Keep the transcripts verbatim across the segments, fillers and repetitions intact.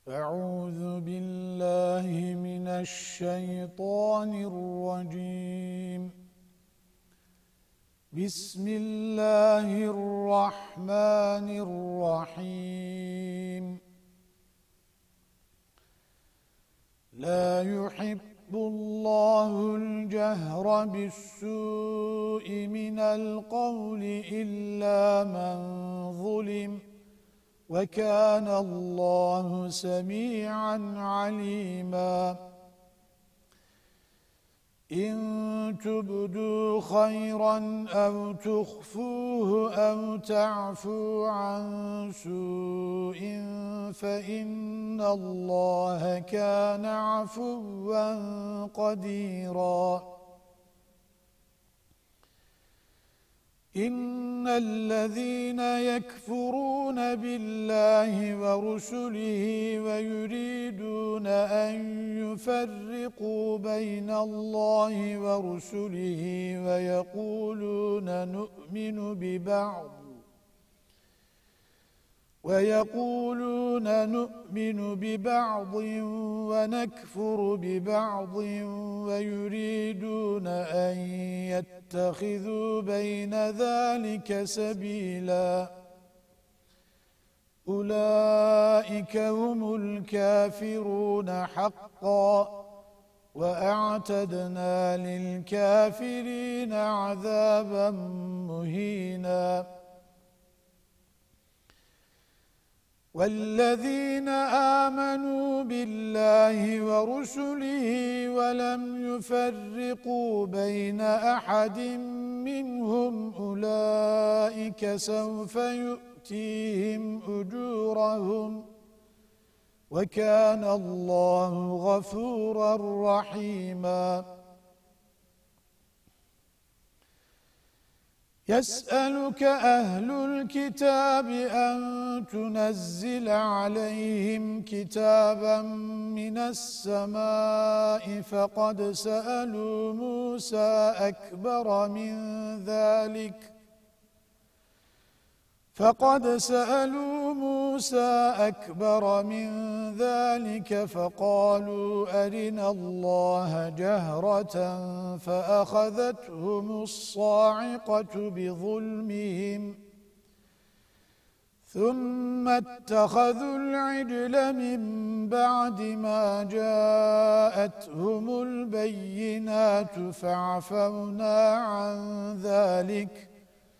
أعوذ بالله من الشيطان الرجيم. بسم الله الرحمن الرحيم. لا يحب الله الجهر بالسوء من القول إلا من ظلم، وكان الله سميعا عليما. إن تبدوا خيرا أو تخفوه أو تعفوا عن سوء فإن الله كان عفوا قديرا. إن الذين يكفرون بالله ورسله ويريدون أن يفرقوا بين الله ورسله ويقولون نؤمن ببعض ويقولون نؤمن ببعض ونكفر ببعض ويريدون أن يتخذوا بين ذلك سبيلا، أولئك هم الكافرون حقا، وأعتدنا للكافرين عذابا مهينا. والذين آمنوا بالله ورسله ولم يفرقوا بين أحد منهم أولئك سوف يؤتيهم أجورهم، وكان الله غفورا رحيما. يسألك أهل الكتاب أن تنزل عليهم كتابا من السماء فقد سألوا موسى أكبر من ذلك فقد سألوا موسى أكبر من ذلك فقالوا أرنا الله جهرة فأخذتهم الصاعقة بظلمهم ثم اتخذوا العجل من بعد ما جاءتهم البينات فعفونا عن ذلك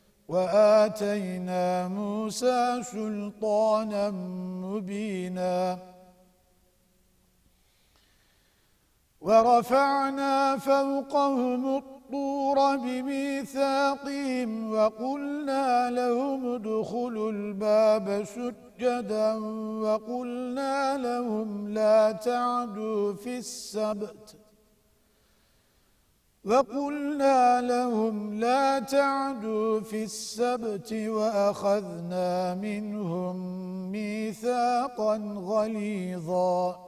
وآتينا موسى سلطانا مبينا. ورفعنا فوقهم الطور بميثاقهم وقلنا لهم ادخلوا الباب سجدا وقلنا لهم لا تعدوا في السبت وقلنا لهم لا تعدوا في السبت وأخذنا منهم ميثاقا غليظا.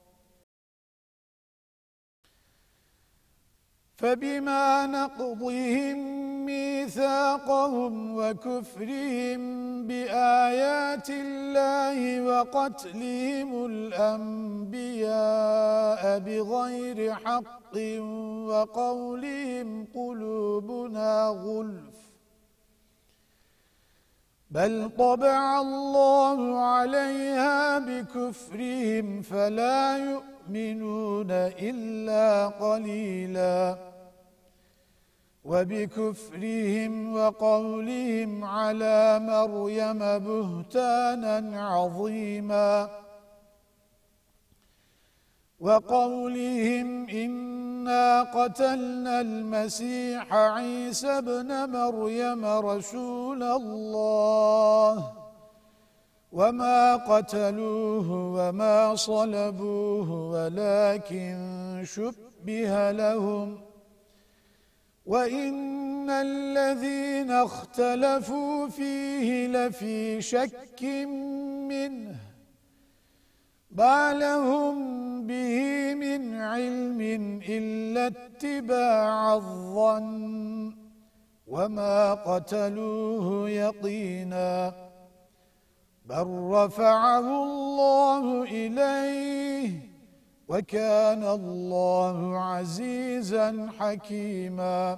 فبما نقضهم ميثاقهم وكفرهم بآيات الله وقتلهم الأنبياء بغير حق وقولهم قلوبنا غلف بل طبع الله عليها بكفرهم فلا يؤمنون إلا قليلا. وبكفرهم وقولهم على مريم بهتانا عظيما وقولهم إنا قتلنا المسيح عيسى ابن مريم رسول الله وما قتلوه وما صلبوه ولكن شبه لهم وإن الذين اختلفوا فيه لفي شك منه ما لهم به من علم إلا اتباع الظن وما قتلوه يقينا بل رفعه الله إليه وكان الله عزيزا حكيما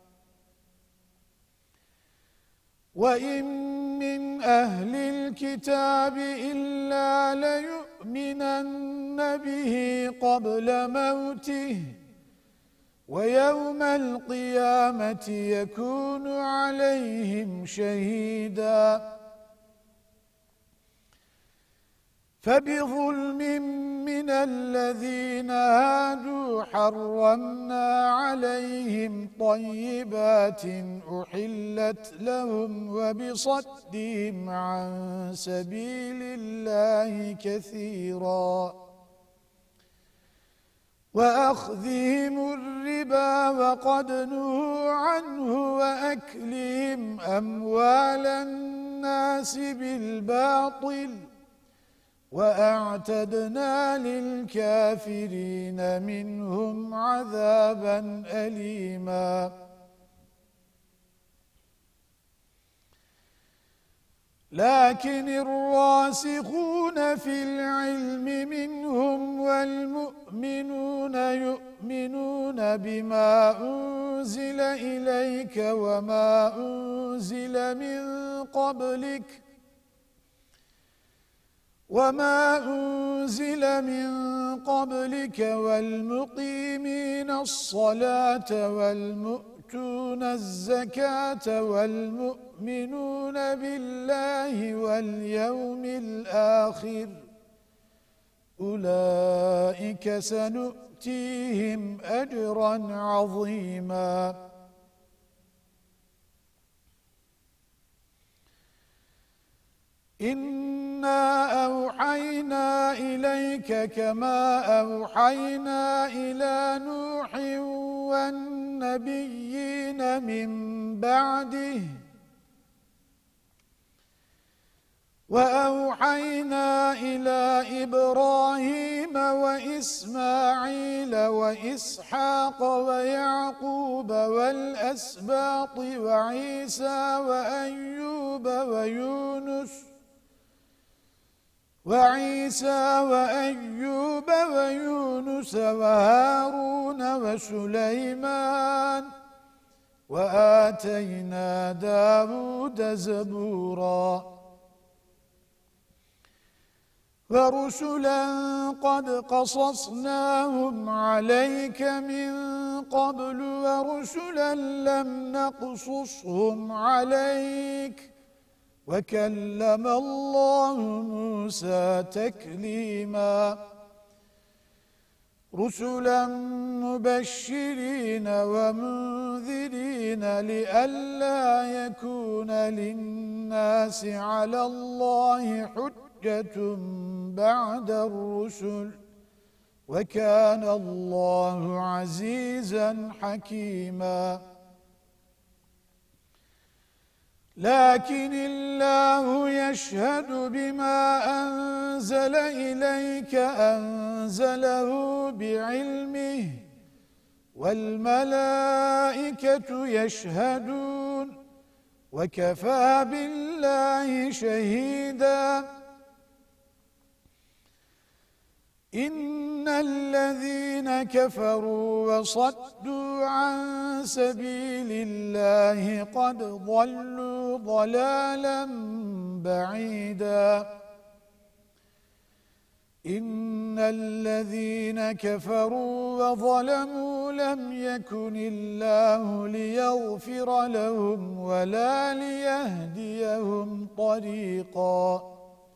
وإن من أهل الكتاب إلا ليؤمنن به قبل موته ويوم القيامة يكون عليهم شهيدا فبظلم من الذين هادوا حرمنا عليهم طيبات أحلت لهم وبصدهم عن سبيل الله كثيرا وأخذهم الربا وقد نهوا عنه وأكلهم أموال الناس بالباطل وأعتدنا للكافرين منهم عذابا أليما لكن الراسخون في العلم منهم والمؤمنون يؤمنون بما أنزل إليك وما أنزل من قبلك وما أنزل من قبلك والمقيمين الصلاة والمؤتون الزكاة والمؤمنون بالله واليوم الآخر أولئك سنؤتيهم أجرا عظيما إنا أوحينا إليك كما أوحينا إلى نوح والنبيين من بعده وأوحينا إلى إبراهيم وإسماعيل وإسحاق ويعقوب والأسباط وعيسى وأيوب ويونس وعيسى وأيوب ويونس وهارون وسليمان وآتينا داود زبورا ورسلا قد قصصناهم عليك من قبل ورسلا لم نقصصهم عليك وكلم الله موسى تكليما رسلا مبشرين ومنذرين لئلا يكون للناس على الله حجة بعد الرسل وكان الله عزيزا حكيما لكن الله يشهد بما أنزل إليك أنزله بعلمه والملائكة يشهدون وكفى بالله شهيدا إن الذين كفروا وصدوا عن سبيل الله قد ضلوا ضلالا بعيدا إن الذين كفروا وظلموا لم يكن الله ليغفر لهم ولا ليهديهم طريقا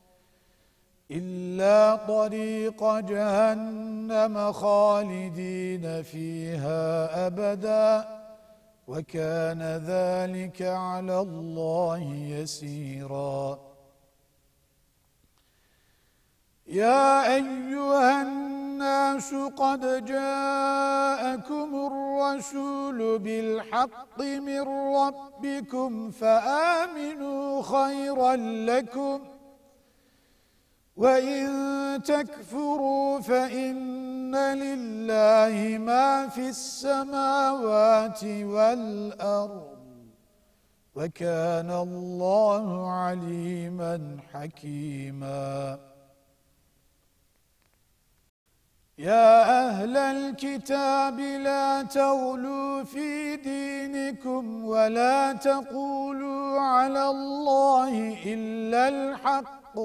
إلا طريق جهنم خالدين فيها أبدا وكان ذلك على الله يسيرا يا أيها الناس قد جاءكم الرسول بالحق من ربكم فآمنوا خيرا لكم وإن تكفروا فإن لله ما في السماوات والأرض وكان الله عليما حكيما. يا أهل الكتاب لا تغلوا في دينكم ولا تقولوا على الله إلا الحق،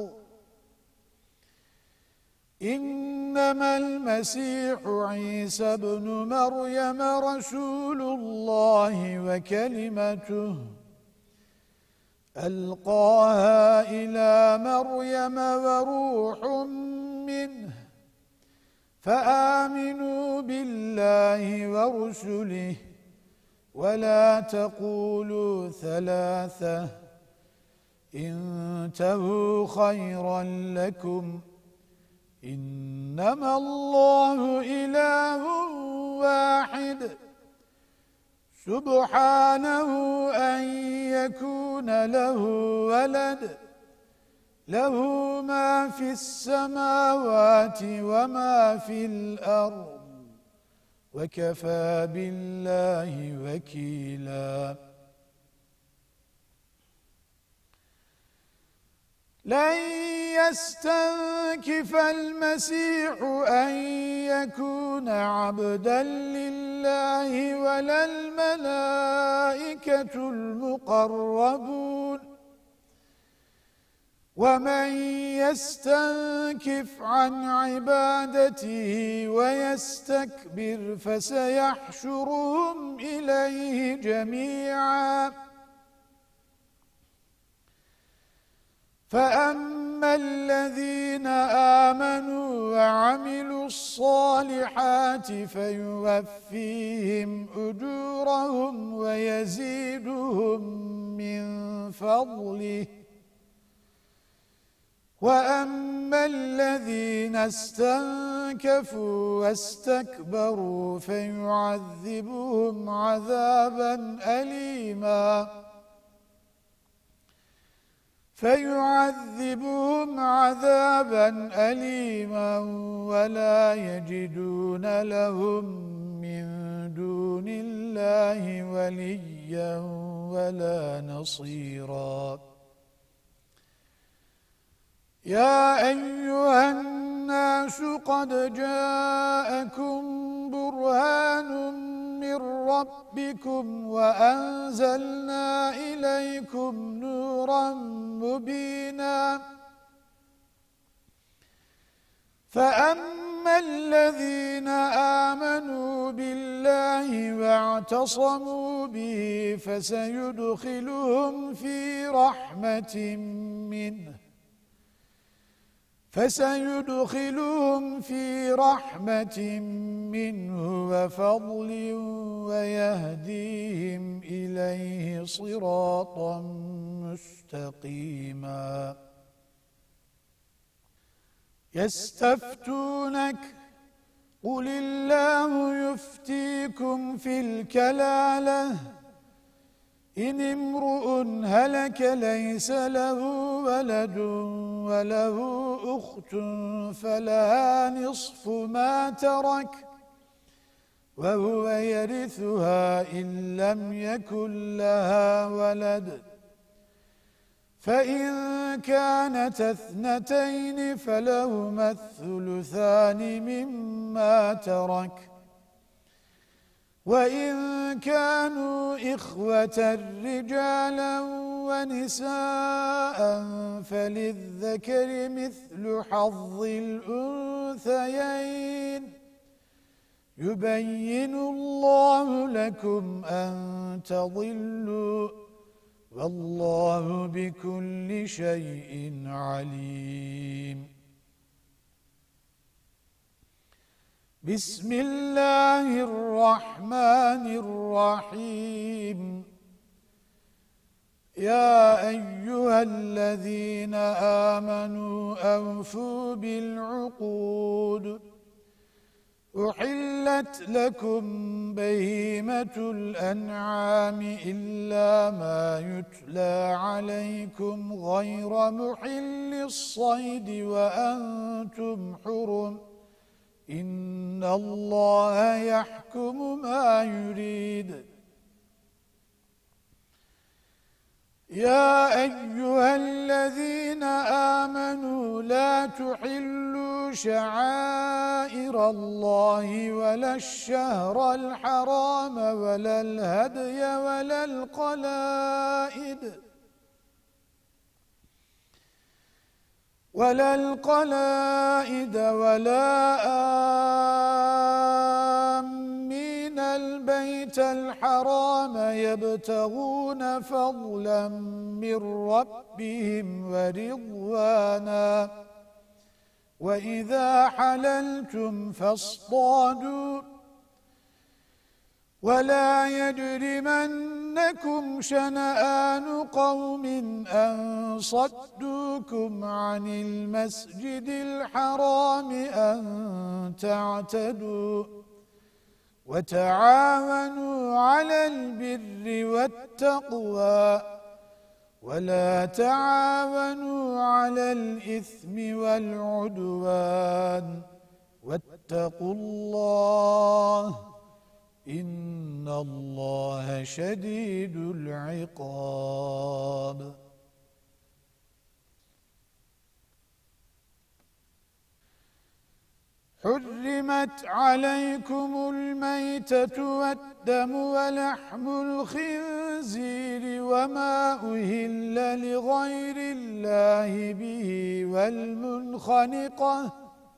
إنما المسيح عيسى ابن مريم رسول الله وكلمته ألقاها إلى مريم وروح منه، فآمنوا بالله ورسله ولا تقولوا ثلاثة، انتهوا خيرا لكم، إنما الله إله واحد سبحانه أن يكون له ولد، له ما في السماوات وما في الأرض، وكفى بالله وكيلا. لن يستنكف المسيح أن يكون عبدا لله ولا الملائكة المقربون، ومن يستنكف عن عبادته ويستكبر فسيحشرهم إليه جميعا. فأما الذين آمنوا وعملوا الصالحات فيوفيهم أجورهم ويزيدهم من فضله، وأما الذين استنكفوا واستكبروا فيعذبهم عذابا أليما فيعذبهم عذابا أليما ولا يجدون لهم من دون الله وليا ولا نصيرا. يا أيها الناس قد جاءكم برهان من ربكم وأنزلنا إليكم نورا مبينا. فأما الذين آمنوا بالله واعتصموا به فسيدخلهم في رحمة منه فسيدخلهم في رحمة منه وفضل ويهديهم إليه صراطا مستقيما. يستفتونك قل الله يفتيكم في الكلالة إن امرؤ هلك ليس له ولد وله أخت فلها نصف ما ترك وهو يرثها إن لم يكن لها ولد، فإن كانت اثنتين فلهما الثلثان مما ترك، وإن كانوا إخوة رجالا ونساء فللذكر مثل حظ الأنثيين يبين الله لكم أن تضلوا والله بكل شيء عليم. بسم الله الرحمن الرحيم. يا أيها الذين آمنوا أوفوا بالعقود أحلت لكم بهيمة الأنعام إلا ما يتلى عليكم غير محل الصيد وأنتم حرم إن الله يحكم ما يريد. يا أيها الذين آمنوا لا تحلوا شعائر الله ولا الشهر الحرام ولا الهدي ولا القلائد ولا القلائد ولا آمين البيت الحرام يبتغون فضلا من ربهم ورضوانا وإذا حللتم فاصطادوا ولا يجرمنكم شنآن قوم أن صدوكم عن المسجد الحرام أن تعتدوا وتعاونوا على البر والتقوى ولا تعاونوا على الإثم والعدوان واتقوا الله إن الله شديد العقاب. حرمت عليكم الميتة والدم ولحم الخنزير وما أهل لغير الله به والمنخنقة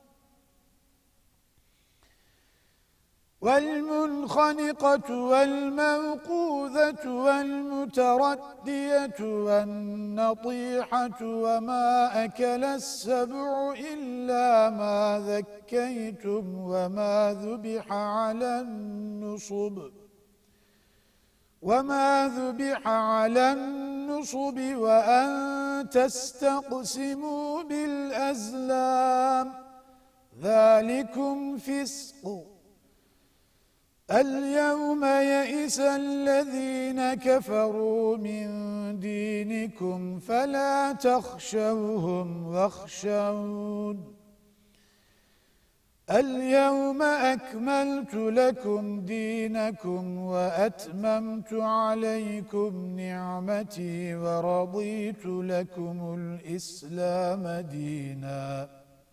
والمنخنقة والموقوذة والمتردية والنطيحة وما أكل السبع إلا ما ذكيتم وما ذبح على النصب وما ذبح على النصب وأن تستقسموا بالأزلام ذلكم فسق. اليوم يئس الذين كفروا من دينكم فلا تخشوهم واخشون اليوم أكملت لكم دينكم وأتممت عليكم نعمتي ورضيت لكم الإسلام ديناً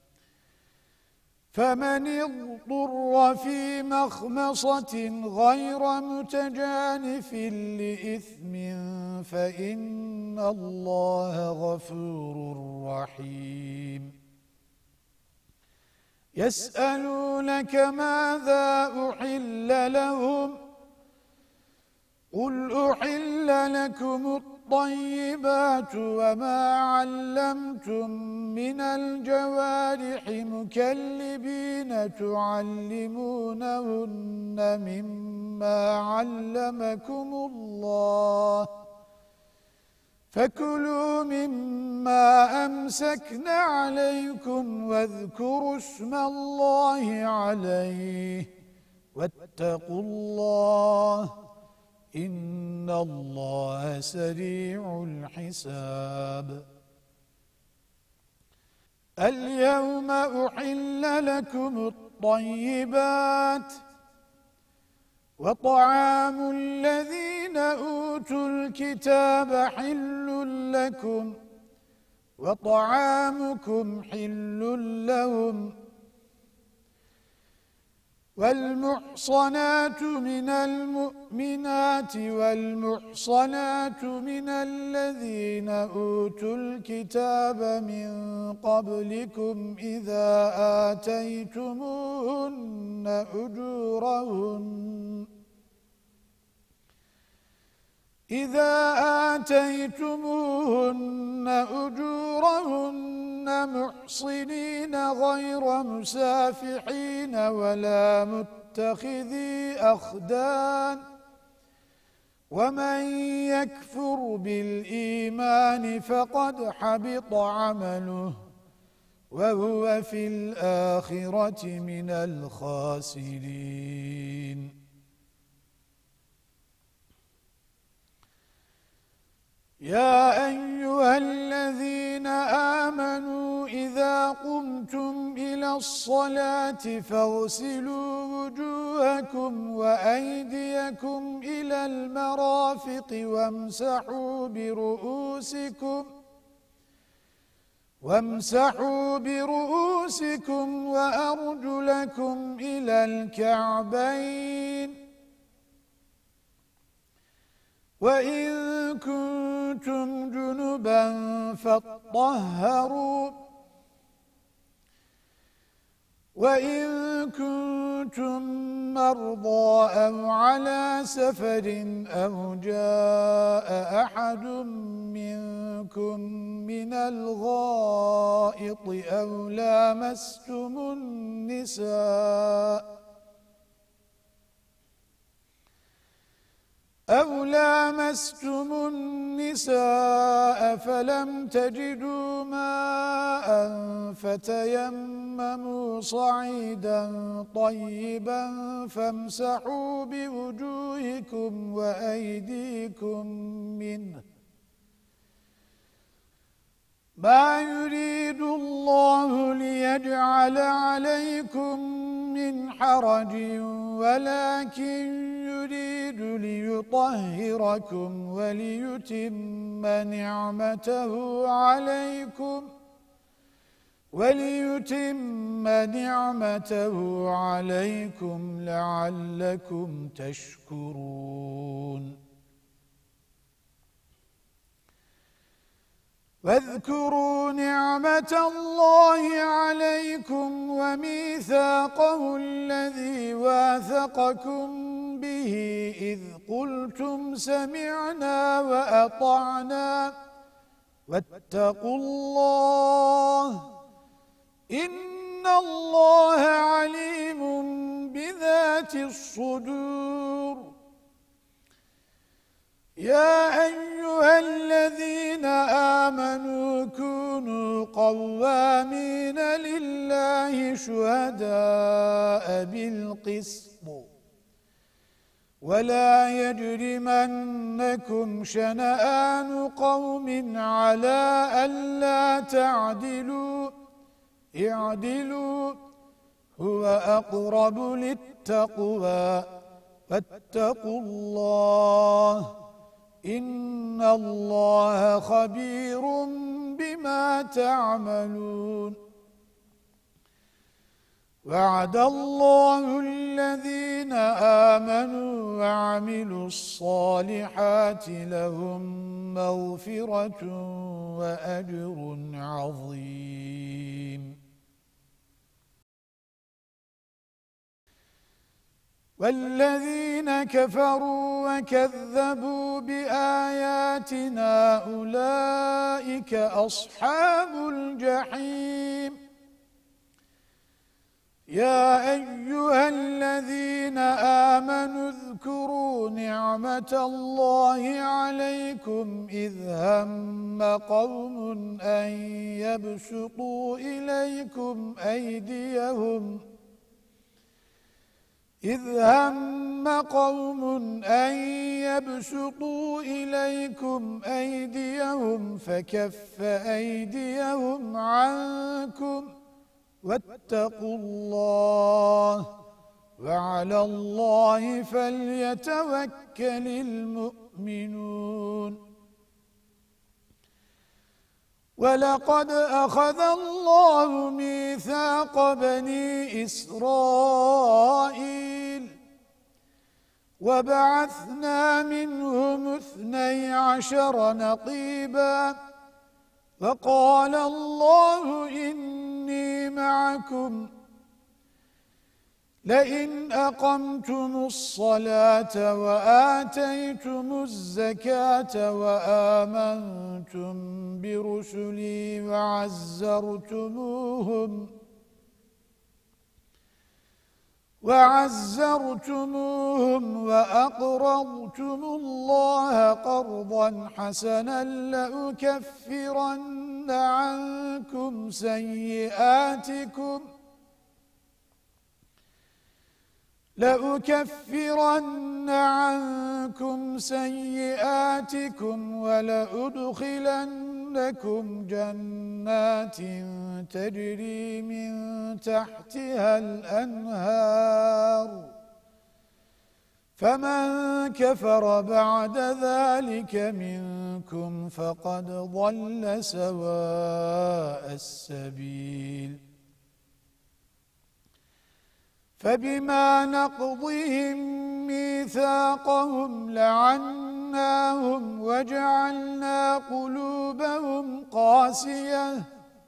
فمن اضطر في مخمصة غير متجانف لإثم فإن الله غفور رحيم. يسألونك ماذا أحل لهم قل أحل لكم الطيبات وما علمتم من الجوارح مكلبين تعلمونهن مما علمكم الله فكلوا مما أمسكن عليكم واذكروا اسم الله عليه واتقوا الله إن الله سريع الحساب. اليوم أحل لكم الطيبات وطعام الذين أوتوا الكتاب حل لكم وطعامكم حل لهم والمحصنات من المؤمنات والمحصنات من الذين أوتوا الكتاب من قبلكم إذا آتيتموهن أجورهن إذا آتيتموهن أجورهن محصنين غير مسافحين ولا متخذي أخدان ومن يكفر بالإيمان فقد حبط عمله وهو في الآخرة من الخاسرين. يا أيها الذين آمنوا إذا قمتم إلى إلى الصلاة فاغسلوا وجوهكم وأيديكم إلى المرافق وامسحوا برؤوسكم وامسحوا برؤوسكم وأرجلكم إلى الكعبين وإن كنتم جنبا فاطهروا وإن كنتم مرضى أو على سفر أو جاء أحد منكم من الغائط أو لامستم النساء أو لامستم النساء فلم تجدوا ماء فتيمموا صعيدا طيبا فامسحوا بوجوهكم وأيديكم منه ما يريد الله ليجعل عليكم من حرج ولكن يريد ليطهركم وليتم نعمته عليكم وليتم نعمته عليكم لعلكم تشكرون واذكروا نعمة الله عليكم وميثاقه الذي واثقكم به إذ قلتم سمعنا وأطعنا واتقوا الله إن الله عليم بذات الصدور يا أيها الذين آمنوا كونوا قوامين لله شهداء بالقسط ولا يجرمنكم شنآن قوم على ألا تعدلوا اعدلوا هو أقرب للتقوى فاتقوا الله إن الله خبير بما تعملون وعد الله الذين آمنوا وعملوا الصالحات لهم مغفرة وأجر عظيم والذين كفروا وكذبوا بآياتنا أولئك أصحاب الجحيم يا أيها الذين آمنوا اذكروا نعمة الله عليكم إذ هم قوم أن يبسطوا إليكم أيديهم إذ هم قوم أن يبسطوا إليكم أيديهم فكف أيديهم عنكم واتقوا الله وعلى الله فليتوكل المؤمنون ولقد أخذ الله ميثاق بني إسرائيل وبعثنا منهم اثني عشر نقيبا وقال الله إني معكم لئن أقمتم الصلاة وآتيتم الزكاة وآمنتم برسلي وعزرتموهم وعزرتموهم وأقرضتم الله قرضا حسنا لأكفرن عنكم سيئاتكم لأكفرن عنكم سيئاتكم ولأدخلنكم لكم جنات تجري من تحتها الأنهار فمن كفر بعد ذلك منكم فقد ضل سواء السبيل فبما نقضهم ميثاقهم لعناهم وجعلنا قلوبهم قاسية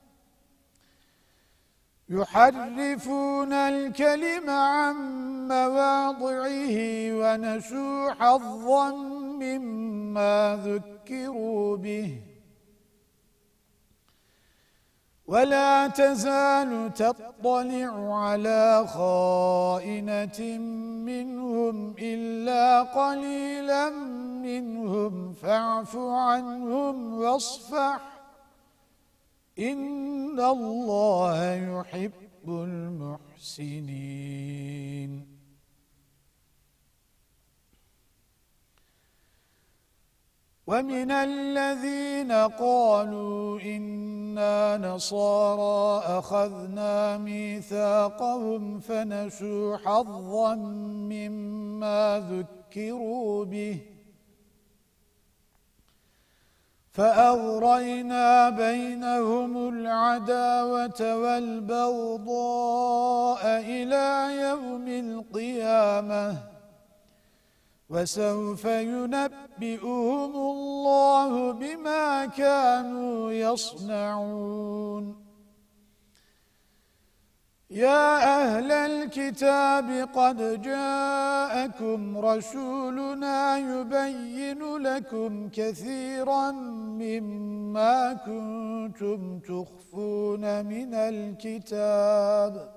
يحرفون الكلم عن مواضعه ونسوا حظا مما ذكروا به ولا تزال تطلع على خائنة منهم إلا قليلا منهم فاعف عنهم واصفح إن الله يحب المحسنين ومن الذين قالوا إنا نصارى أخذنا ميثاقهم فنسوا حظا مما ذكروا به فأغرينا بينهم العداوة والبغضاء إلى يوم القيامة وسوف ينبئهم الله بما كانوا يصنعون يا أهل الكتاب قد جاءكم رسولنا يبين لكم كثيرا مما كنتم تخفون من الكتاب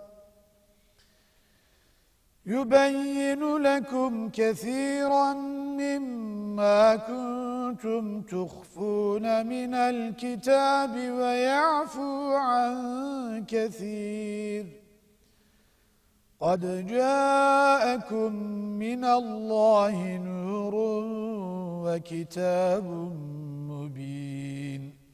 يبين لكم كثيرا مما كنتم تخفون من الكتاب ويعفو عن كثير قد جاءكم من الله نور وكتاب مبين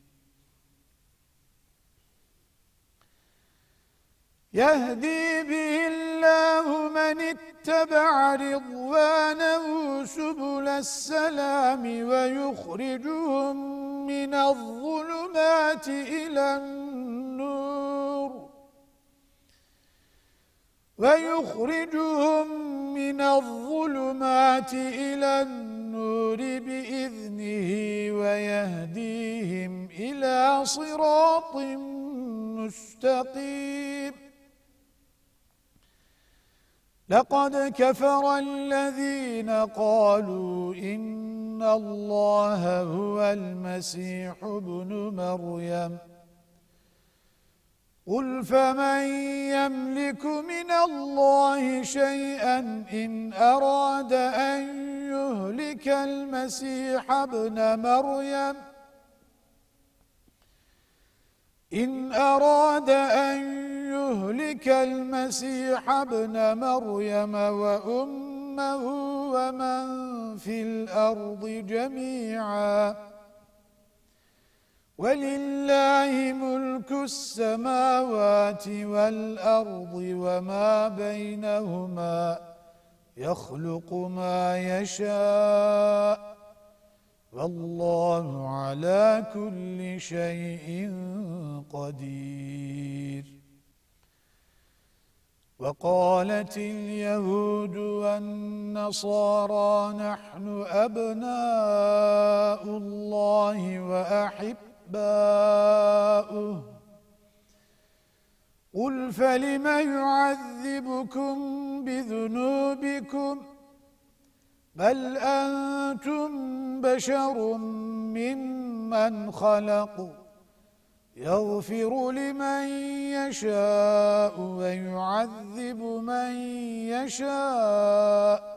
يهدي به الله من اتبع رضوانه سبل السلام ويخرجهم من الظلمات إلى النور ويخرجهم من الظلمات إلى النور بإذنه ويهديهم إلى صراط مستقيم لقد كفر الذين قالوا إن الله هو المسيح ابن مريم قل فمن يملك من الله شيئا إن أراد أن يهلك المسيح ابن مريم إن أراد أن يهلك المسيح ابن مريم وأمه ومن في الأرض جميعا ولله ملك السماوات والأرض وما بينهما يخلق ما يشاء والله على كل شيء قدير وقالت اليهود والنصارى نحن أبناء الله وأحباؤه قل فلم يعذبكم بذنوبكم بل أنتم بشر ممن خلق يغفر لمن يشاء ويعذب من يشاء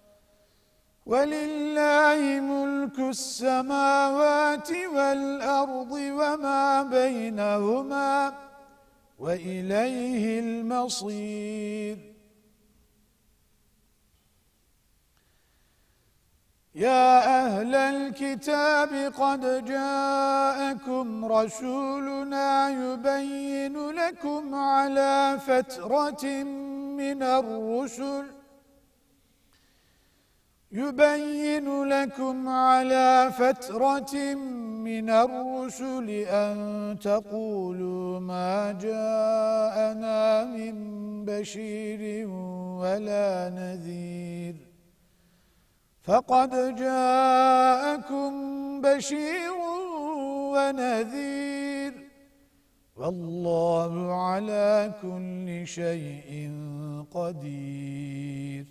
ولله ملك السماوات والأرض وما بينهما وإليه المصير يا أهل الكتاب قد جاءكم رسولنا يبين لكم على فترة من الرسل يبين لكم على فترة من الرسل أن تقولوا ما جاءنا من بشير ولا نذير فقد جاءكم بشير ونذير والله على كل شيء قدير.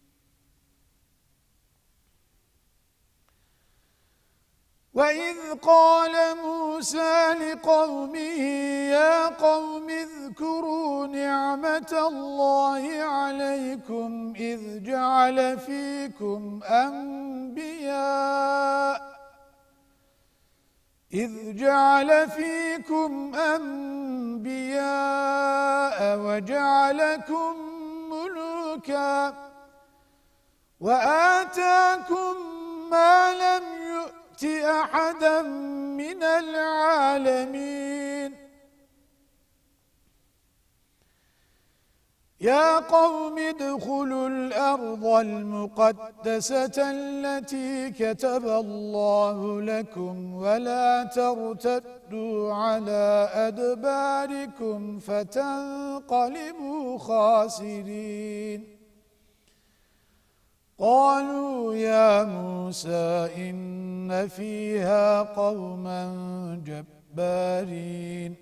وَإِذْ قَالَ مُوسَى لِقَوْمِهِ يَا قَوْمِ اذْكُرُوا نِعْمَةَ اللَّهِ عَلَيْكُمْ إِذْ جَعَلَ فِيكُمْ أَنْبِيَاءَ إِذْ جَعَلَ فِيكُمْ أَنْبِيَاءَ وَجَعَلَكُمْ مُلُوكًا وَآتَاكُمْ مَا لَمْ يُؤْتِ أحدا من العالمين. يا قوم ادخلوا الأرض المقدسة التي كتب الله لكم ولا ترتدوا على أدباركم فتنقلبوا خاسرين. قالوا يا موسى إن فيها قوما جبارين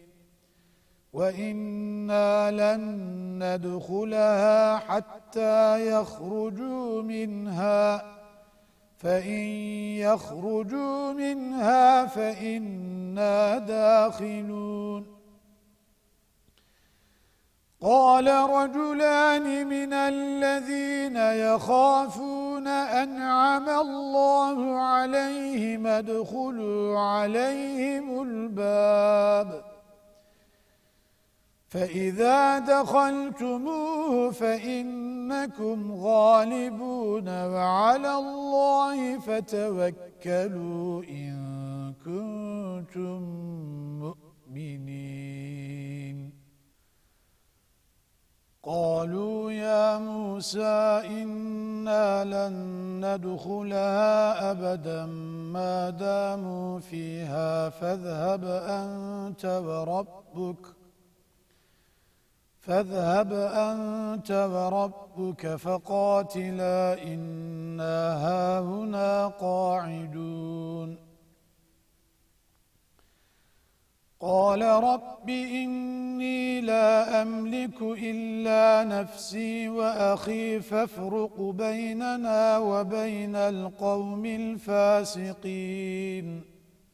وإنا لن ندخلها حتى يخرجوا منها فإن يخرجوا منها فإنا داخلون. قال رجلان من الذين يخافون أنعم الله عليهم ادخلوا عليهم الباب فإذا دخلتموه فإنكم غالبون وعلى الله فتوكلوا إن كنتم مؤمنين. قالوا يا موسى إنا لن ندخلها أبدا ما داموا فيها فاذهب أنت وربك فاذهب أنت وربك فقاتلا إنا هاهنا قاعدون. قال رب إني لا أملك إلا نفسي وأخي فافرق بيننا وبين القوم الفاسقين.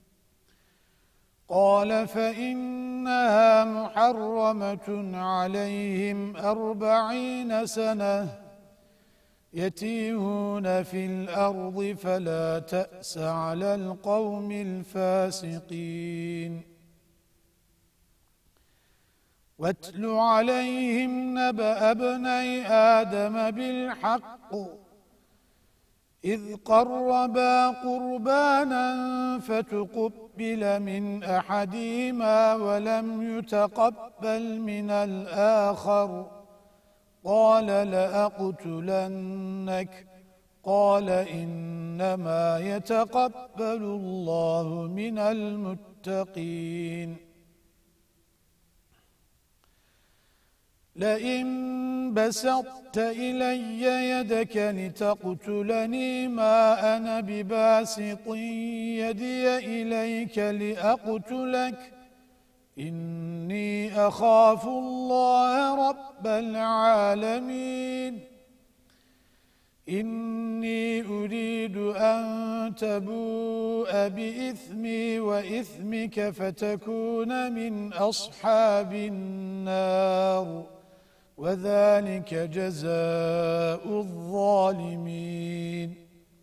قال فإنها محرمة عليهم أربعين سنة يتيهون في الأرض فلا تأس على القوم الفاسقين. واتل عليهم نبأ ابني آدم بالحق إذ قربا قربانا فتقبل من أحدهما ولم يتقبل من الآخر قال لأقتلنك قال إنما يتقبل الله من المتقين. لئن بسطت إلي يدك لتقتلني ما أنا بباسط يدي إليك لأقتلك إني أخاف الله رب العالمين. إني أريد أن تبوء بإثمي وإثمك فتكون من أصحاب النار وذلك جزاء الظالمين.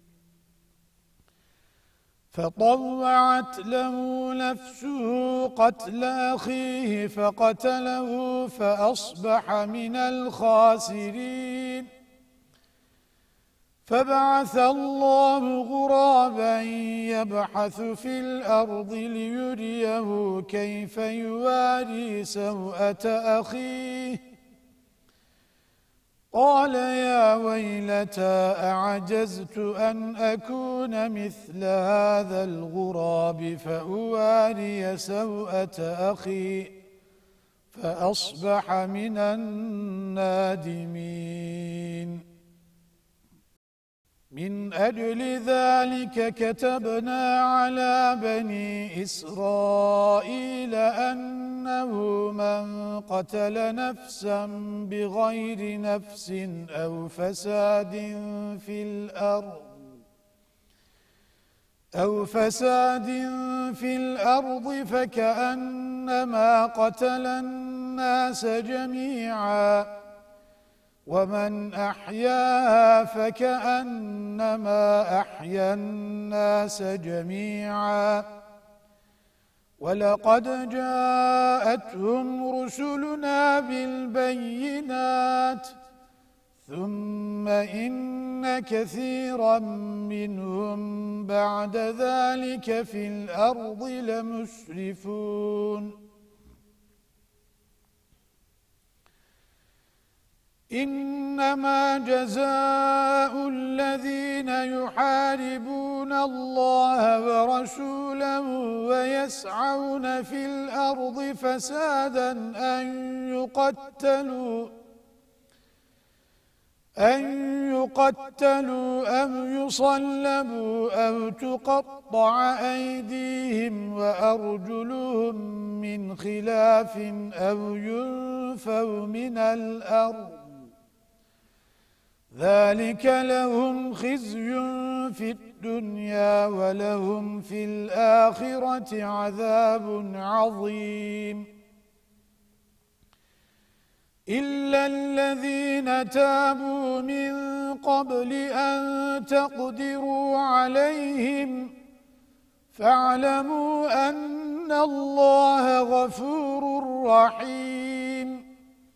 فطوعت له نفسه قتل أخيه فقتله فأصبح من الخاسرين. فبعث الله غرابا يبحث في الأرض ليريه كيف يواري سوءة أخيه قال يا ويلتى أعجزت أن أكون مثل هذا الغراب فأواري سوءة أخي فأصبح من النادمين. من أجل ذلك كتبنا على بني إسرائيل أنه من قتل نفسا بغير نفس أو فساد في الأرض أو فساد في الأرض فكأنما قتل الناس جميعا ومن أحياها فكأنما أحيا الناس جميعا ولقد جاءتهم رسلنا بالبينات ثم إن كثيرا منهم بعد ذلك في الأرض لمسرفون. إنما جزاء الذين يحاربون الله ورسوله ويسعون في الأرض فسادا أن يقتلوا أن يقتلوا أو يصلبوا أو تقطع أيديهم وأرجلهم من خلاف أو ينفوا من الأرض ذلك لهم خزي في الدنيا ولهم في الآخرة عذاب عظيم. إلا الذين تابوا من قبل أن تقدروا عليهم فاعلموا أن الله غفور رحيم.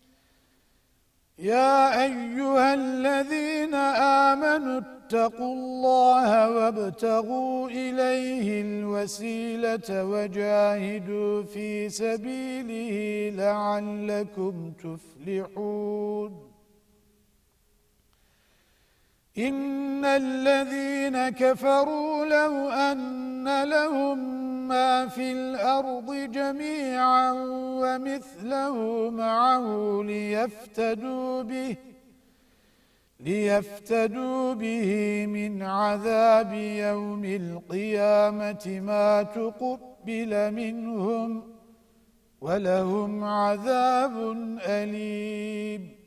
يا أيها الذين آمنوا اتقوا الله وابتغوا إليه الوسيلة وجاهدوا في سبيله لعلكم تفلحون. إن الذين كفروا لو أن لهم ما في الأرض جميعا ومثله معه ليفتدوا به ليفتدوا به من عذاب يوم القيامة ما تقبل منهم ولهم عذاب أليم.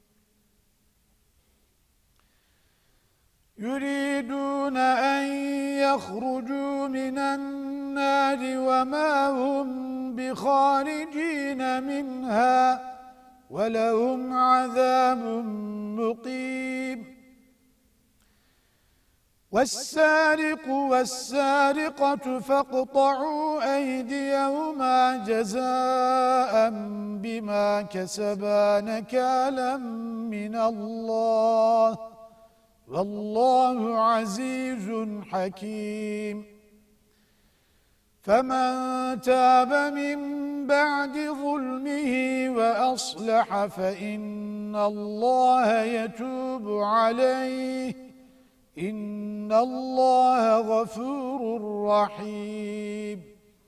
يريدون أن يخرجوا من النار وما هم بخارجين منها ولهم عذاب مقيم. والسارق والسارقة فاقطعوا أيديهما جزاء بما كسبا نكالا من الله والله عزيز حكيم. فمن تاب من بعد ظلمه وأصلح فإن الله يتوب عليه إن الله غفور رحيم.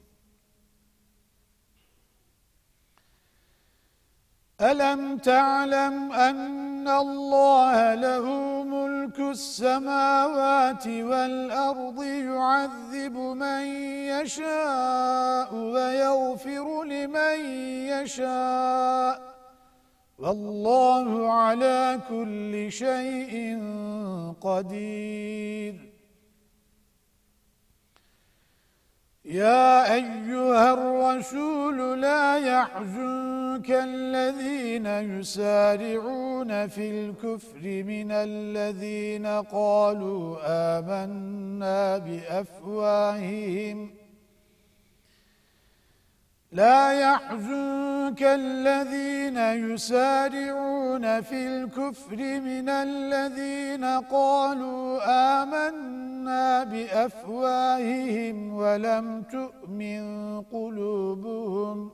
ألم تعلم أن الله له ملك السماوات والأرض يعذب من يشاء ويغفر لمن يشاء والله على كل شيء قدير. يا أيها الرسول لا يحزنك الذين يسارعون في الكفر من الذين قالوا آمنا بأفواههم لا يحزنك الذين يسارعون في الكفر من الذين قالوا آمنا بأفواههم ولم تؤمن قلوبهم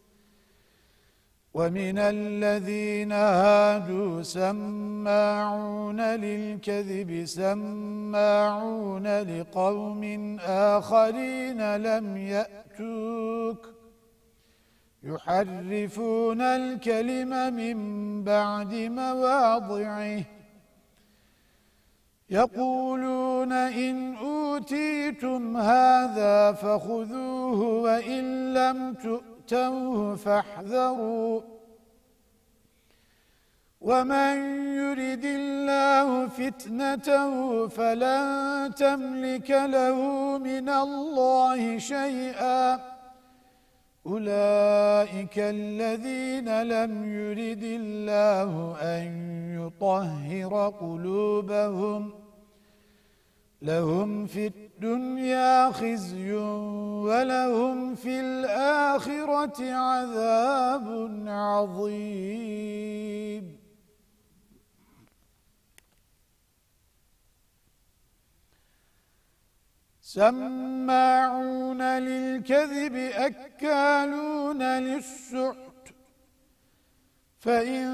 ومن الذين هادوا سماعون للكذب سماعون لقوم آخرين لم يأتوك يحرفون الكلم من بعد مواضعه يقولون إن أوتيتم هذا فخذوه وإن لم تؤتوه فاحذروا ومن يرد الله فتنته فلن تملك له من الله شيئا أولئك الذين لم يرد الله أن يطهر قلوبهم لهم في الدنيا خزي ولهم في الآخرة عذاب عظيم سماعون للكذب أكالون للسحت فإن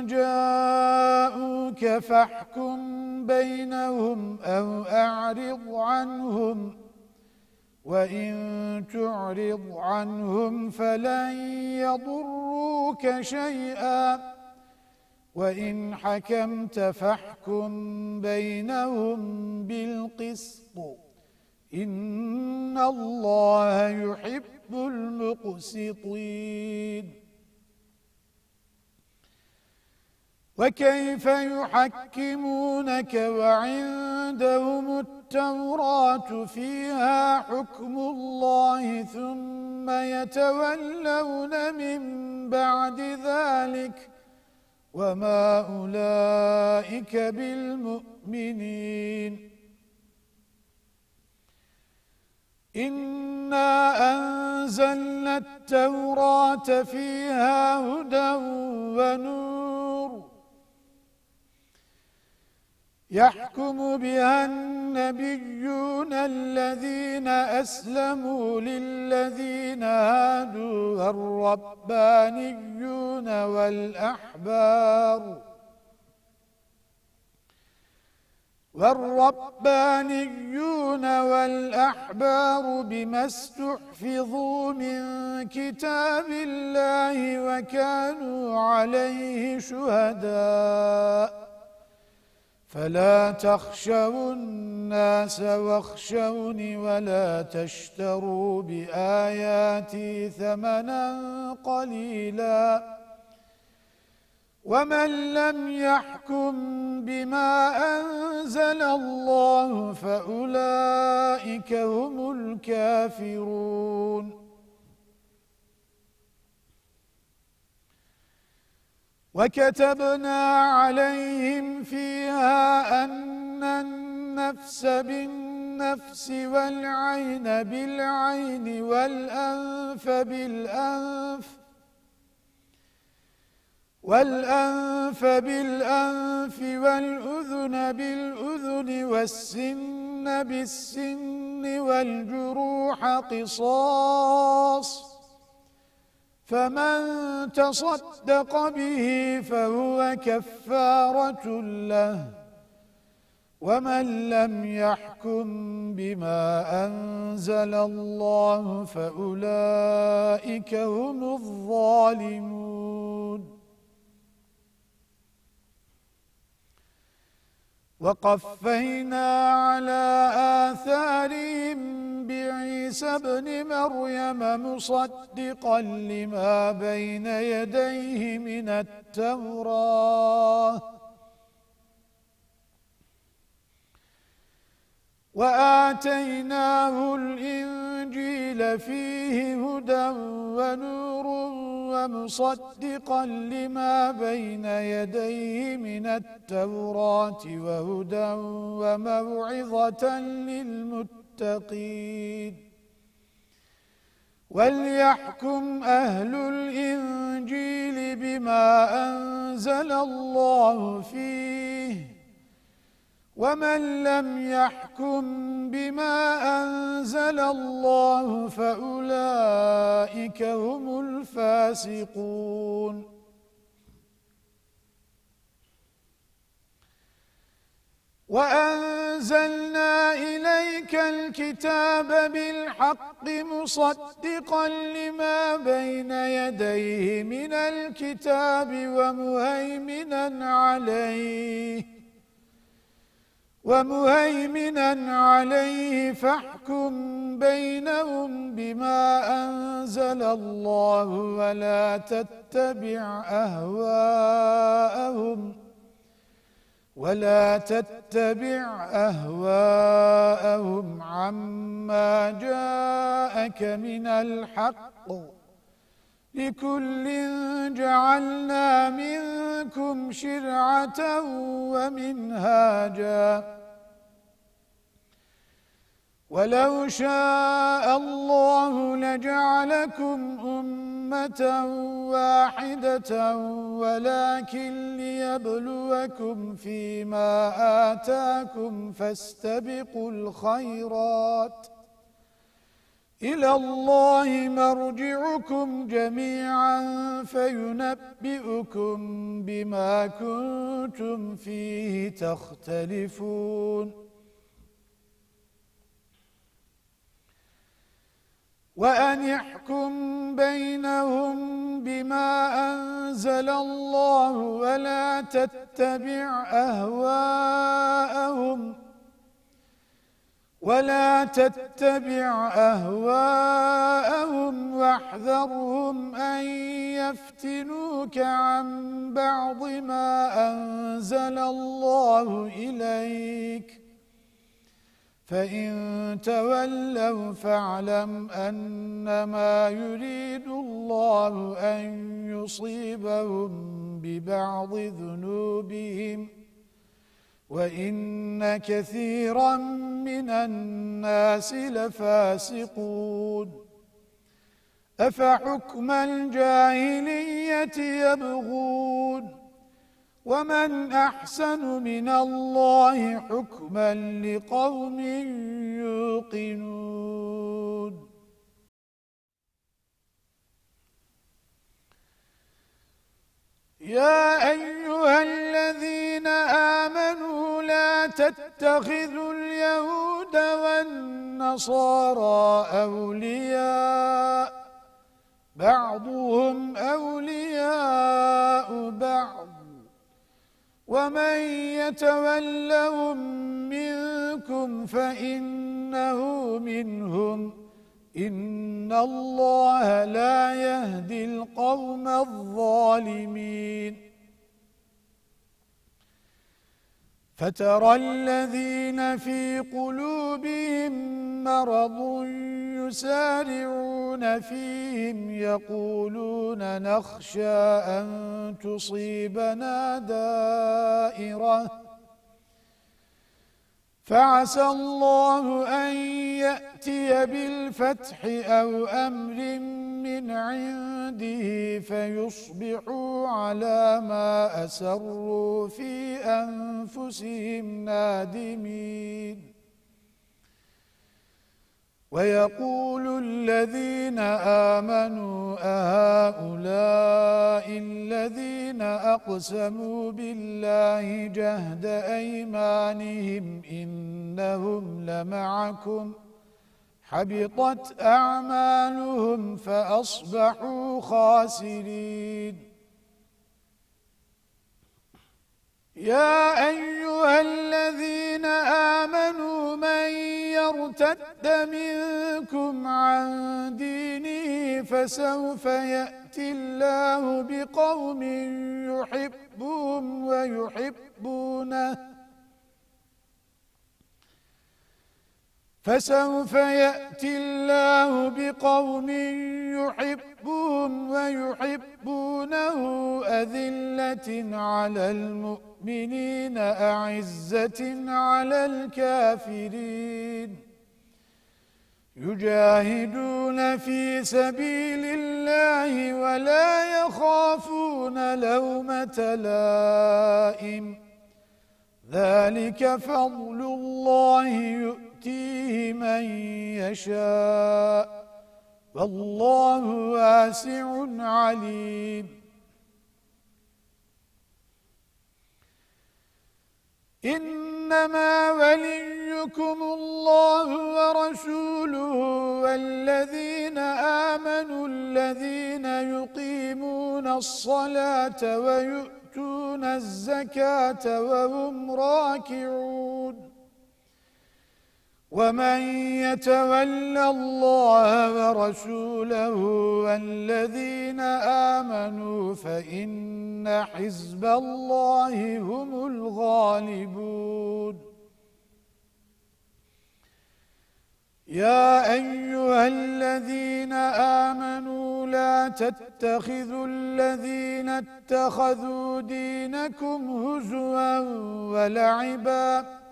جاءوك فاحكم بينهم أو أعرض عنهم وإن تعرض عنهم فلن يضروك شيئا وإن حكمت فاحكم بينهم بالقسط إن الله يحب المقسطين وكيف يحكمونك وعندهم التوراة فيها حكم الله ثم يتولون من بعد ذلك وما أولئك بالمؤمنين إنا أنزلنا التوراة فيها هدى ونور يحكم بها النبيون الذين أسلموا للذين هادوا والربانيون والأحبار والربانيون والأحبار بما استحفظوا من كتاب الله وكانوا عليه شهداء فلا تخشوا الناس واخشوني ولا تشتروا بآياتي ثمنا قليلا ومن لم يحكم بما أنزل الله فأولئك هم الكافرون وكتبنا عليهم فيها أن النفس بالنفس والعين بالعين والأنف بالأنف والأنف بالأنف والأذن بالأذن والسن بالسن والجروح قصاص فمن تصدق به فهو كفارة له ومن لم يحكم بما أنزل الله فأولئك هم الظالمون وقفينا على آثارهم بعيسى ابن مريم مصدقا لما بين يديه من التوراة وآتيناه الإنجيل فيه هدى ونور ومصدقا لما بين يديه من التوراة وهدى وموعظة للمتقين وليحكم أهل الإنجيل بما أنزل الله فيه ومن لم يحكم بما أنزل الله فأولئك هم الفاسقون وأنزلنا إليك الكتاب بالحق مصدقا لما بين يديه من الكتاب ومهيمنا عليه ومهيمنا عليه فاحكم بينهم بما أنزل الله ولا تتبع أهواءهم ولا تتبع أهواءهم عما جاءك من الحق لكل جعلنا منكم شرعة ومنهاجا ولو شاء الله لجعلكم أمة واحدة ولكن ليبلوكم فيما آتاكم فاستبقوا الخيرات إلى الله مرجعكم جميعا فينبئكم بما كنتم فيه تختلفون وأن يحكم بينهم بما أنزل الله ولا تتبع أهواءهم ولا تتبع أهواءهم واحذرهم أن يفتنوك عن بعض ما أنزل الله إليك فإن تولوا فاعلم أنما يريد الله أن يصيبهم ببعض ذنوبهم وإن كثيرا من الناس لفاسقون أفحكم الجاهلية يبغون ومن أحسن من الله حكما لقوم يوقنون يا أيها الذين آمنوا لا تتخذوا اليهود والنصارى أولياء بعضهم أولياء بعض ومن يتولهم منكم فإنه منهم إن الله لا يهدي القوم الظالمين فترى الذين في قلوبهم مرض يسارعون فيهم يقولون نخشى أن تصيبنا دائرة فعسى الله أن يأتي بالفتح أو أمر من عنده فيصبحوا على ما أسروا في أنفسهم نادمين ويقول الذين آمنوا أهؤلاء الذين أقسموا بالله جهد أيمانهم إنهم لمعكم حبطت أعمالهم فأصبحوا خاسرين يا أيها الذين آمنوا من يرتد منكم عن دينه فسوف يأتي الله بقوم يحبهم ويحبونه فسوف يأتي الله بقوم يحبهم ويحبونه أذلة على المؤمنين أعزة على الكافرين يجاهدون في سبيل الله ولا يخافون لومة لائم ذلك فضل الله يؤتيه من يشاء والله واسع عليم إنما وليكم الله ورسوله والذين آمنوا الذين يقيمون الصلاة ويؤتون الزكاة وهم راكعون ومن يتول الله ورسوله والذين آمنوا فإن حزب الله هم الغالبون يا أيها الذين آمنوا لا تتخذوا الذين اتخذوا دينكم هزوا ولعبا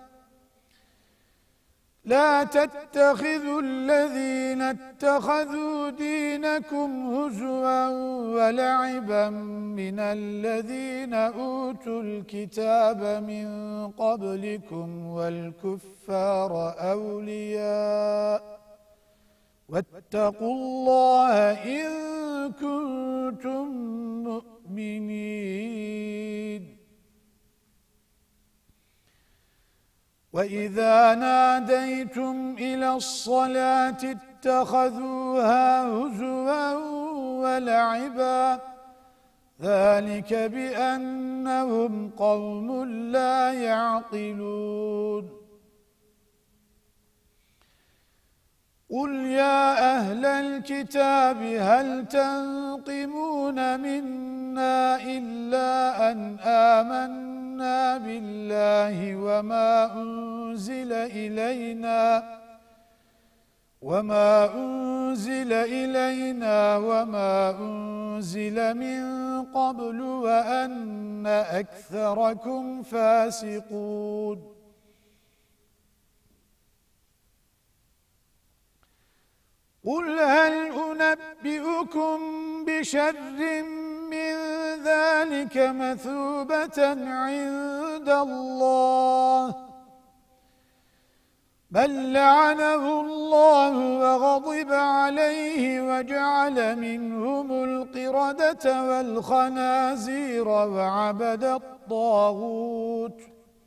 لا تتخذوا الذين اتخذوا دينكم هزوا ولعبا من الذين أوتوا الكتاب من قبلكم والكفار أولياء واتقوا الله إن كنتم مؤمنين وَإِذَا نَادَيْتُمْ إِلَى الصَّلَاةِ اتَّخَذُوهَا هُزُوًا وَلَعِبًا ذَلِكَ بِأَنَّهُمْ قَوْمٌ لَا يَعْقِلُونَ قُلْ يَا أَهْلَ الْكِتَابِ هَلْ تَنْقِمُونَ مِنَّا إِلَّا أَنْ آمَنَّا بالله وما أنزل إلينا وما أنزل إلينا وما أنزل من قبل وأن أكثركم فاسقون قل هل أنبئكم بشر من ذلك مثوبة عند الله بل لعنه الله وغضب عليه وجعل منهم القردة والخنازير وعبد الطاغوت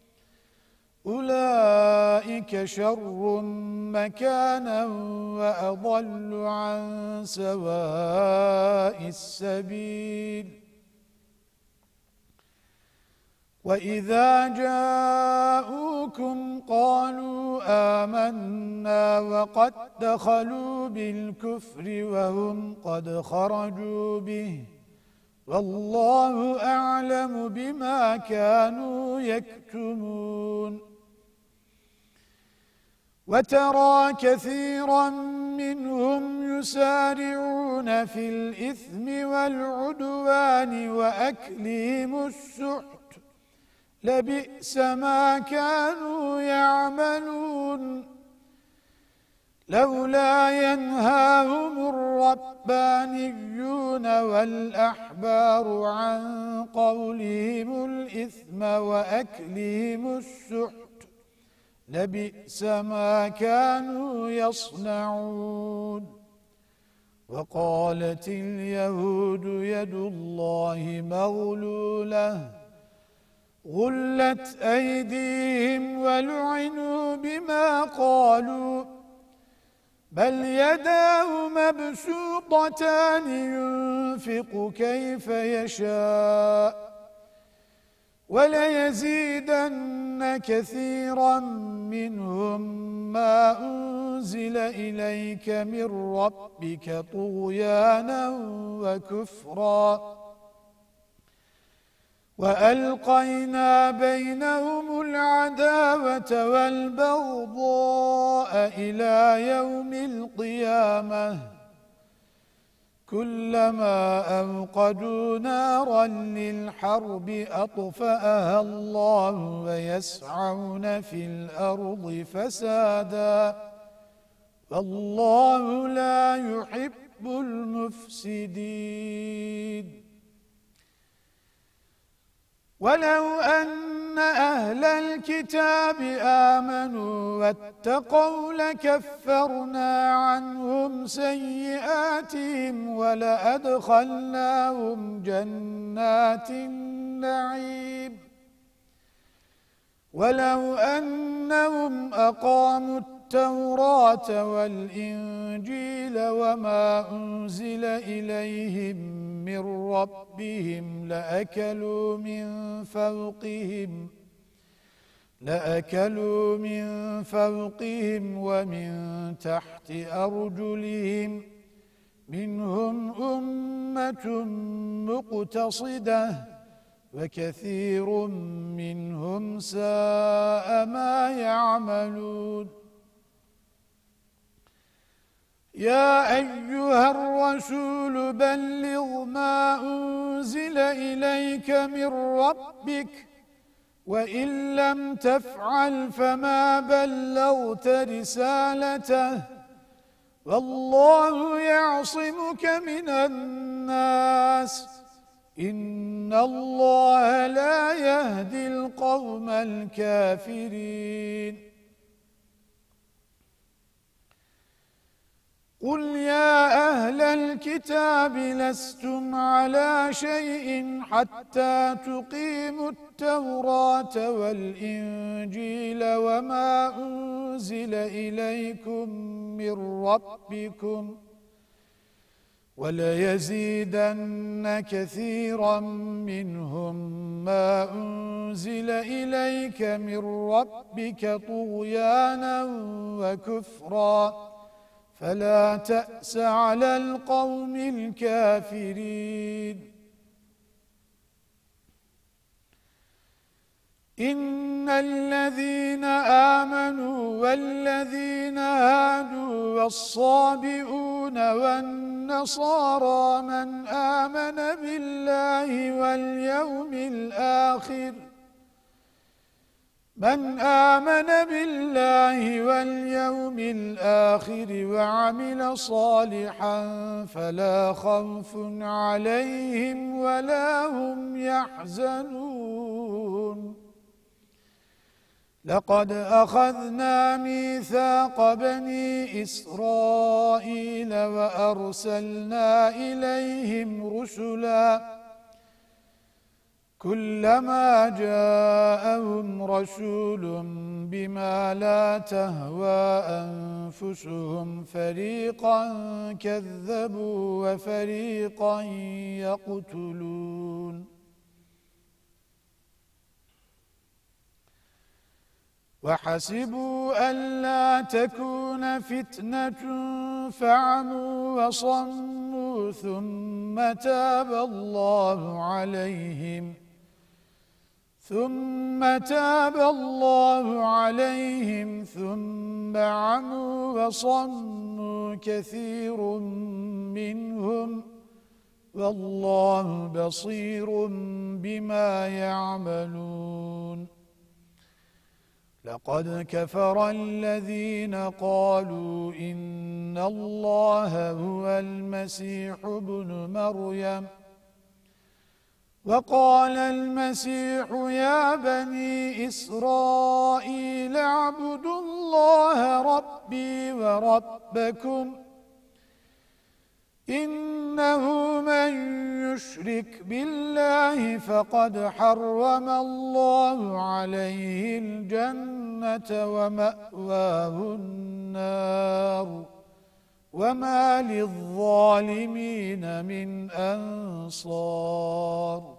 أولئك شر مكانا وأضل عن سواء السبيل وَإِذَا جَاءُوكُمْ قَالُوا آمَنَّا وَقَدْ دَخَلُوا بِالْكُفْرِ وَهُمْ قَدْ خَرَجُوا بِهِ وَاللَّهُ أَعْلَمُ بِمَا كَانُوا يَكْتُمُونَ وَتَرَى كَثِيرًا مِّنْهُمْ يُسَارِعُونَ فِي الْإِثْمِ وَالْعُدْوَانِ وَأَكْلِهِمُ السُّحْتَ لبئس ما كانوا يعملون لولا ينهاهم الربانيون والأحبار عن قولهم الإثم وأكلهم السحت لبئس ما كانوا يصنعون وقالت اليهود يد الله مغلولة غلت أيديهم ولعنوا بما قالوا بل يداه مبسوطتان ينفق كيف يشاء وليزيدن كثيرا منهم ما أنزل إليك من ربك طغيانا وكفرا وألقينا بينهم العداوة والبغضاء إلى يوم القيامة كلما أوقدوا نارا للحرب أطفأها الله ويسعون في الأرض فسادا والله لا يحب المفسدين. ولو أن أهل الكتاب آمنوا واتقوا لكفرنا عنهم سيئاتهم ولأدخلناهم جنات النعيم. ولو أنهم أقاموا التوراة والإنجيل وما أنزل إليهم من ربهم لأكلوا من فوقهم لأكلوا من فوقهم ومن تحت أرجلهم منهم أمة مقتصدة وكثير منهم ساء ما يعملون. يا أيها الرسول بلغ ما أنزل إليك من ربك وإن لم تفعل فما بلغت رسالته والله يعصمك من الناس إن الله لا يهدي القوم الكافرين. قل يا أهل الكتاب لستم على شيء حتى تقيموا التوراة والإنجيل وما أنزل إليكم من ربكم وليزيدن كثيرا منهم ما أنزل إليك من ربك طغيانا وكفرا فلا تأس على القوم الكافرين. إن الذين آمنوا والذين هادوا والصابئون والنصارى من آمن بالله واليوم الآخر من آمن بالله واليوم الآخر وعمل صالحا فلا خوف عليهم ولا هم يحزنون. لقد أخذنا ميثاق بني إسرائيل وأرسلنا إليهم رسلا كلما جاءهم رسول بما لا تهوى أنفسهم فريقا كذبوا وفريقا يقتلون. وحسبوا ألا تكون فتنة فعموا وصموا ثم تاب الله عليهم ثم تاب الله عليهم ثم عموا وصموا كثير منهم والله بصير بما يعملون. لقد كفر الذين قالوا إن الله هو المسيح ابن مريم وقال المسيح يا بني إسرائيل اعبدوا الله ربي وربكم إنه من يشرك بالله فقد حرم الله عليه الجنة ومأواه النار وما للظالمين من أنصار.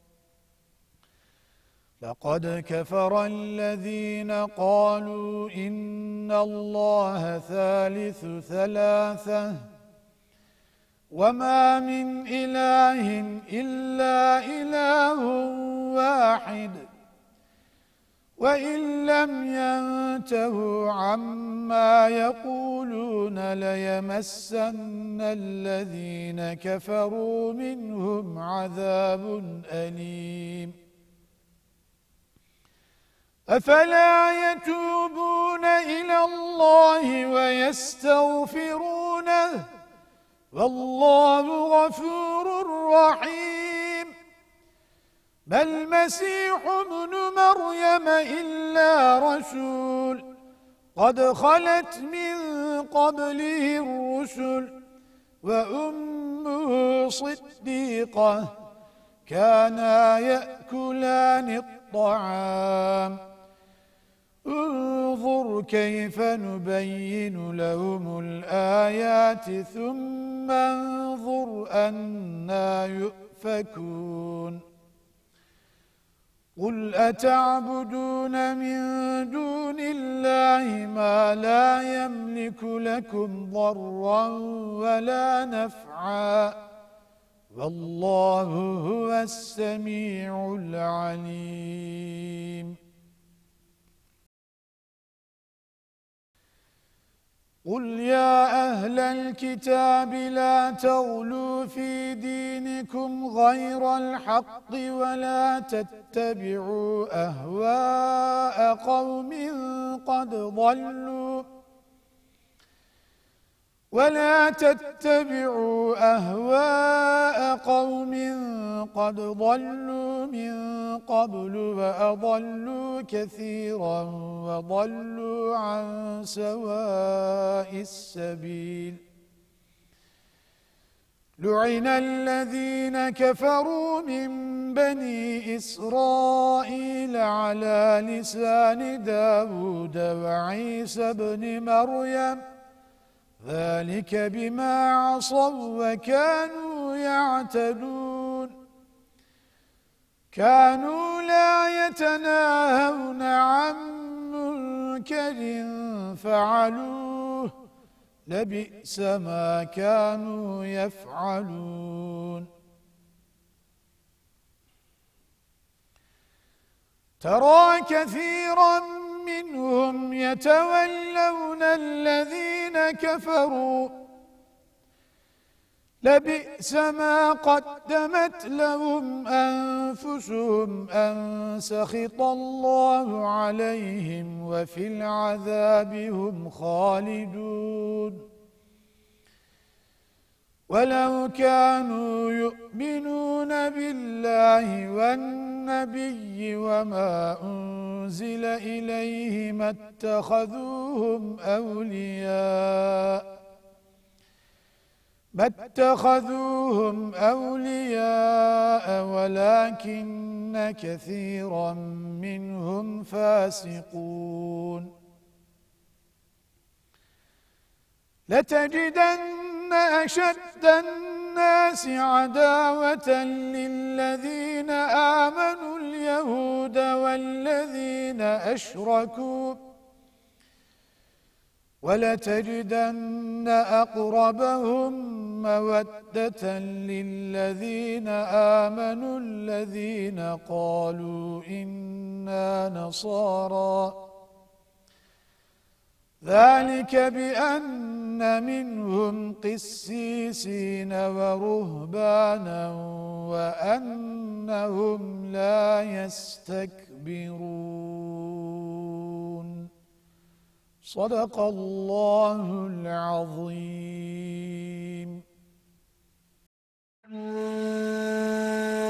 لقد كفر الذين قالوا إن الله ثالث ثلاثة وما من إله إلا إله واحد وإن لم ينتهوا عما يقولون ليمسن الذين كفروا منهم عذاب أليم. أفلا يتوبون إلى الله ويستغفرونه والله غفور رحيم. ما المسيح ابن مريم إلا رسول قد خلت من قبله الرسل وأمه صديقة كانا يأكلان الطعام انظر كيف نبين لهم الآيات ثم انظر أنى يؤفكون. قل أتعبدون من دون الله ما لا يملك لكم ضرا ولا نفعا والله هو السميع العليم. قل يا أهل الكتاب لا تغلوا في دينكم غير الحق ولا تتبعوا أهواء قوم قد ضلوا ولا تتبعوا أهواء قوم قد ضلوا من قبل وأضلوا كثيرا وضلوا عن سواء السبيل. لعن الذين كفروا من بني إسرائيل على لسان داود وعيسى بن مريم ذلك بما عصوا وكانوا يعتدون. كانوا لا يتناهون عن منكر فعلوه لبئس ما كانوا يفعلون. ترى كثيرا منهم يتولون الذين كفروا لبئس ما قدمت لهم أنفسهم أن سخط الله عليهم وفي العذاب هم خالدون. ولو كانوا يؤمنون بالله والنبي وما أنزل إليه ما اتخذوهم أولياء ما اتخذوهم أولياء ولكن كثيرا منهم فاسقون. لتجدن أشد الناس عداوة للذين آمنوا اليهود والذين أشركوا ولتجدن أقربهم مودة للذين آمنوا الذين قالوا إنا نصارى ذلك بأن منهم قسيسين ورهبانا وأنهم لا يستكبرون. صدق الله العظيم.